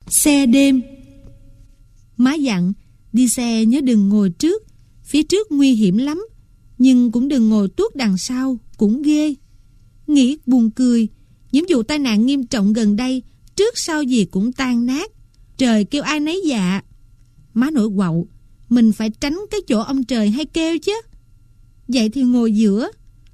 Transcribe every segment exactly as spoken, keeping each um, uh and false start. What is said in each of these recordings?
Xe đêm. Má dặn đi xe nhớ đừng ngồi trước, phía trước nguy hiểm lắm, nhưng cũng đừng ngồi tuốt đằng sau, cũng ghê. Nghĩ buồn cười, những vụ tai nạn nghiêm trọng gần đây trước sau gì cũng tan nát, trời kêu ai nấy dạ. Má nổi quạo, mình phải tránh cái chỗ ông trời hay kêu chứ. Vậy thì ngồi giữa.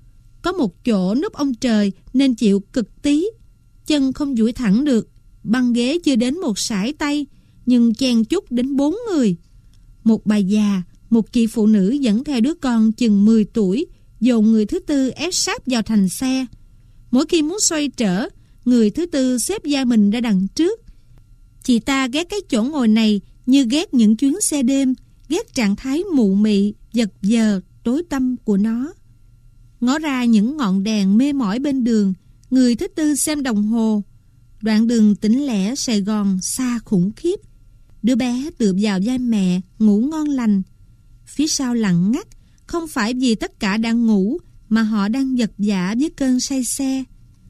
Có một chỗ núp ông trời nên chịu cực tí, chân không duỗi thẳng được, băng ghế chưa đến một sải tay, nhưng chen chúc đến bốn người. Một bà già, một chị phụ nữ dẫn theo đứa con chừng mười tuổi, dồn người thứ tư ép sát vào thành xe. Mỗi khi muốn xoay trở, người thứ tư xếp vai mình ra đằng trước. Chị ta ghét cái chỗ ngồi này như ghét những chuyến xe đêm, ghét trạng thái mụ mị, giật giờ, tối tăm của nó. Ngó ra những ngọn đèn mê mỏi bên đường, người thứ tư xem đồng hồ. Đoạn đường tỉnh lẻ Sài Gòn xa khủng khiếp. Đứa bé tựa vào vai mẹ, ngủ ngon lành. Phía sau lặng ngắt, không phải vì tất cả đang ngủ, mà họ đang giật giả với cơn say xe.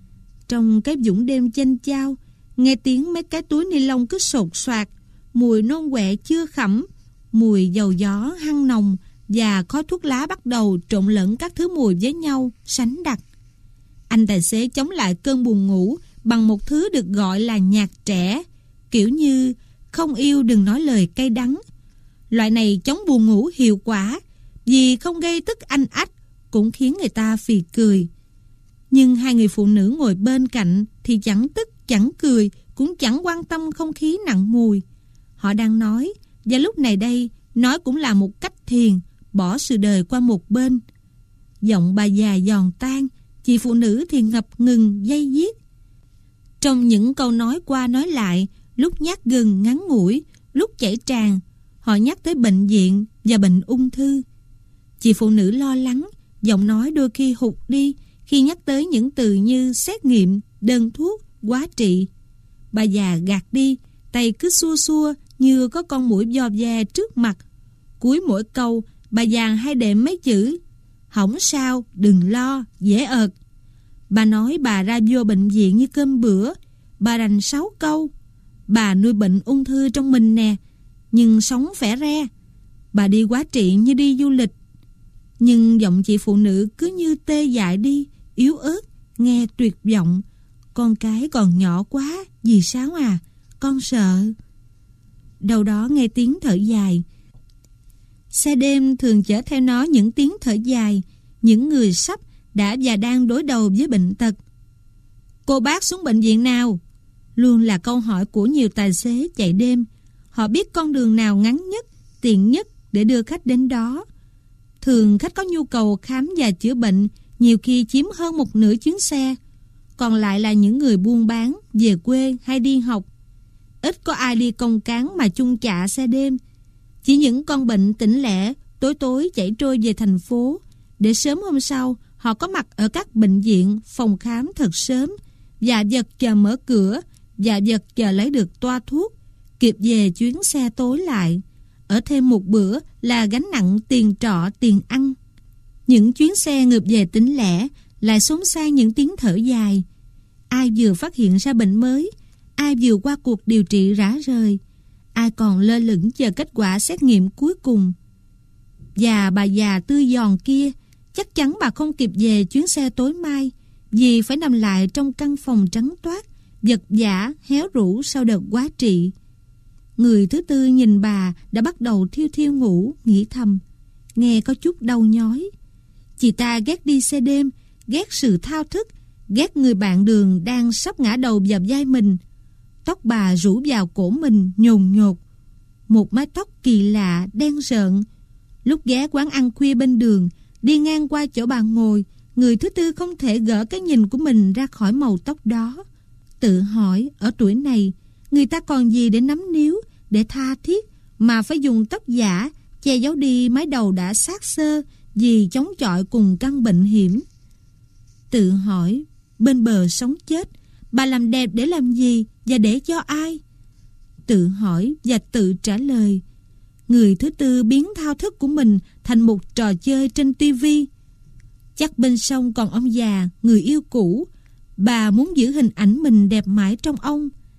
Trong cái dũng đêm chênh chao, nghe tiếng mấy cái túi ni lông cứ sột soạt, mùi nôn quẹ chưa khẩm, mùi dầu gió hăng nồng và khói thuốc lá bắt đầu trộn lẫn các thứ mùi với nhau, sánh đặc. Anh tài xế chống lại cơn buồn ngủ bằng một thứ được gọi là nhạc trẻ, kiểu như không yêu đừng nói lời cay đắng. Loại này chống buồn ngủ hiệu quả vì không gây tức anh ách, cũng khiến người ta phì cười. Nhưng hai người phụ nữ ngồi bên cạnh thì chẳng tức chẳng cười, cũng chẳng quan tâm không khí nặng mùi. Họ đang nói, và lúc này đây nói cũng là một cách thiền, bỏ sự đời qua một bên. Giọng bà già giòn tan, chị phụ nữ thì ngập ngừng dây diết. Trong những câu nói qua nói lại, lúc nhát gừng ngắn ngủi, lúc chảy tràn, họ nhắc tới bệnh viện và bệnh ung thư. Chị phụ nữ lo lắng, giọng nói đôi khi hụt đi khi nhắc tới những từ như xét nghiệm, đơn thuốc, hóa trị. Bà già gạt đi, tay cứ xua xua như có con muỗi vò ve trước mặt. Cuối mỗi câu, bà già hay đệm mấy chữ: "Hổng sao, đừng lo, dễ ợt." Bà nói bà ra vô bệnh viện như cơm bữa. Bà đành sáu câu. Bà nuôi bệnh ung thư trong mình nè, nhưng sống khỏe re. Bà đi hóa trị như đi du lịch. Nhưng giọng chị phụ nữ cứ như tê dại đi, yếu ớt, nghe tuyệt vọng. Con cái còn nhỏ quá, dì Sáu à, con sợ. Đâu đó nghe tiếng thở dài. Xe đêm thường chở theo nó những tiếng thở dài, những người sắp, đã và đang đối đầu với bệnh tật. "Cô bác xuống bệnh viện nào?" luôn là câu hỏi của nhiều tài xế chạy đêm. Họ biết con đường nào ngắn nhất, tiện nhất để đưa khách đến đó. Thường khách có nhu cầu khám và chữa bệnh nhiều khi chiếm hơn một nửa chuyến xe. Còn lại là những người buôn bán, về quê hay đi học. Ít có ai đi công cán mà chung chạ xe đêm. Chỉ những con bệnh tỉnh lẻ tối tối chạy trôi về thành phố, để sớm hôm sau họ có mặt ở các bệnh viện, phòng khám thật sớm, và vật chờ mở cửa, và vật chờ lấy được toa thuốc, kịp về chuyến xe tối lại. Ở thêm một bữa là gánh nặng tiền trọ, tiền ăn. Những chuyến xe ngược về tỉnh lẻ lại xốn sang những tiếng thở dài. Ai vừa phát hiện ra bệnh mới, ai vừa qua cuộc điều trị rã rời, ai còn lơ lửng chờ kết quả xét nghiệm cuối cùng. Và bà già tươi giòn kia, chắc chắn bà không kịp về chuyến xe tối mai, vì phải nằm lại trong căn phòng trắng toát, vật vã, héo rũ sau đợt hóa trị. Người thứ tư nhìn bà đã bắt đầu thiêu thiêu ngủ, nghĩ thầm, nghe có chút đau nhói. Chị ta ghét đi xe đêm, ghét sự thao thức, ghét người bạn đường đang sắp ngã đầu vào vai mình. Tóc bà rủ vào cổ mình nhồn nhột, một mái tóc kỳ lạ đen rợn. Lúc ghé quán ăn khuya bên đường, đi ngang qua chỗ bà ngồi, người thứ tư không thể gỡ cái nhìn của mình ra khỏi màu tóc đó. Tự hỏi, ở tuổi này, người ta còn gì để nắm níu, để tha thiết, mà phải dùng tóc giả che giấu đi mái đầu đã xác xơ vì chống chọi cùng căn bệnh hiểm. Tự hỏi, bên bờ sống chết, bà làm đẹp để làm gì và để cho ai? Tự hỏi và tự trả lời. Người thứ tư biến thao thức của mình thành một trò chơi trên tivi. Chắc bên sông còn ông già, người yêu cũ. Bà muốn giữ hình ảnh mình đẹp mãi trong ông.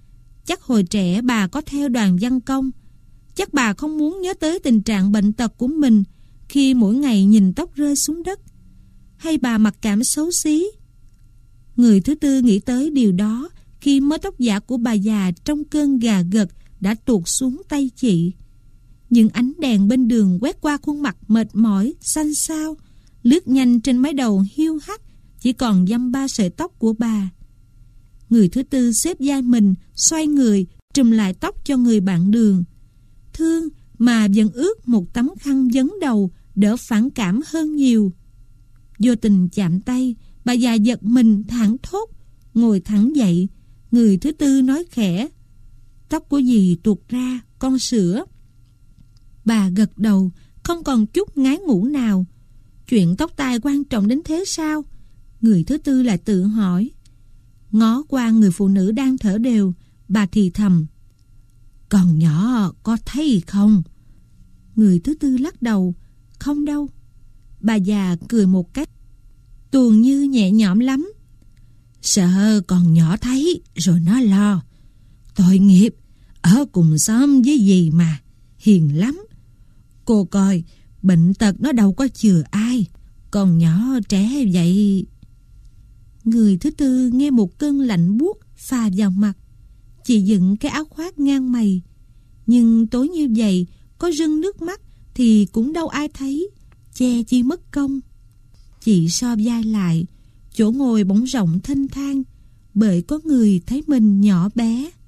Chắc hồi trẻ bà có theo đoàn văn công. Chắc bà không muốn nhớ tới tình trạng bệnh tật của mình khi mỗi ngày nhìn tóc rơi xuống đất. Hay bà mặc cảm xấu xí? Người thứ tư nghĩ tới điều đó khi mớ tóc giả của bà già trong cơn gà gật đã tuột xuống tay chị. Những ánh đèn bên đường quét qua khuôn mặt mệt mỏi, xanh xao, lướt nhanh trên mái đầu hiu hắt, chỉ còn dăm ba sợi tóc của bà. Người thứ tư xếp vai mình, xoay người, trùm lại tóc cho người bạn đường. Thương mà vẫn ướt một tấm khăn vấn đầu, đỡ phản cảm hơn nhiều. Vô tình chạm tay, bà già giật mình thảng thốt, ngồi thẳng dậy. Người thứ tư nói khẽ: "Tóc của dì tuột ra, con sửa." Bà gật đầu, không còn chút ngái ngủ nào. Chuyện tóc tai quan trọng đến thế sao? Người thứ tư lại tự hỏi. Ngó qua người phụ nữ đang thở đều, bà thì thầm: "Con nhỏ có thấy không?" Người thứ tư lắc đầu: "Không đâu." Bà già cười một cách tuồn như nhẹ nhõm lắm: "Sợ con nhỏ thấy rồi nó lo. Tội nghiệp, ở cùng xóm với dì mà, hiền lắm. Cô coi, bệnh tật nó đâu có chừa ai, con nhỏ trẻ vậy." Người thứ tư nghe một cơn lạnh buốt phà vào mặt. Chị dựng cái áo khoác ngang mày. Nhưng tối như vậy, có rưng nước mắt thì cũng đâu ai thấy, che chi mất công. Chị so vai lại, chỗ ngồi bỗng rộng thênh thang, bởi có người thấy mình nhỏ bé.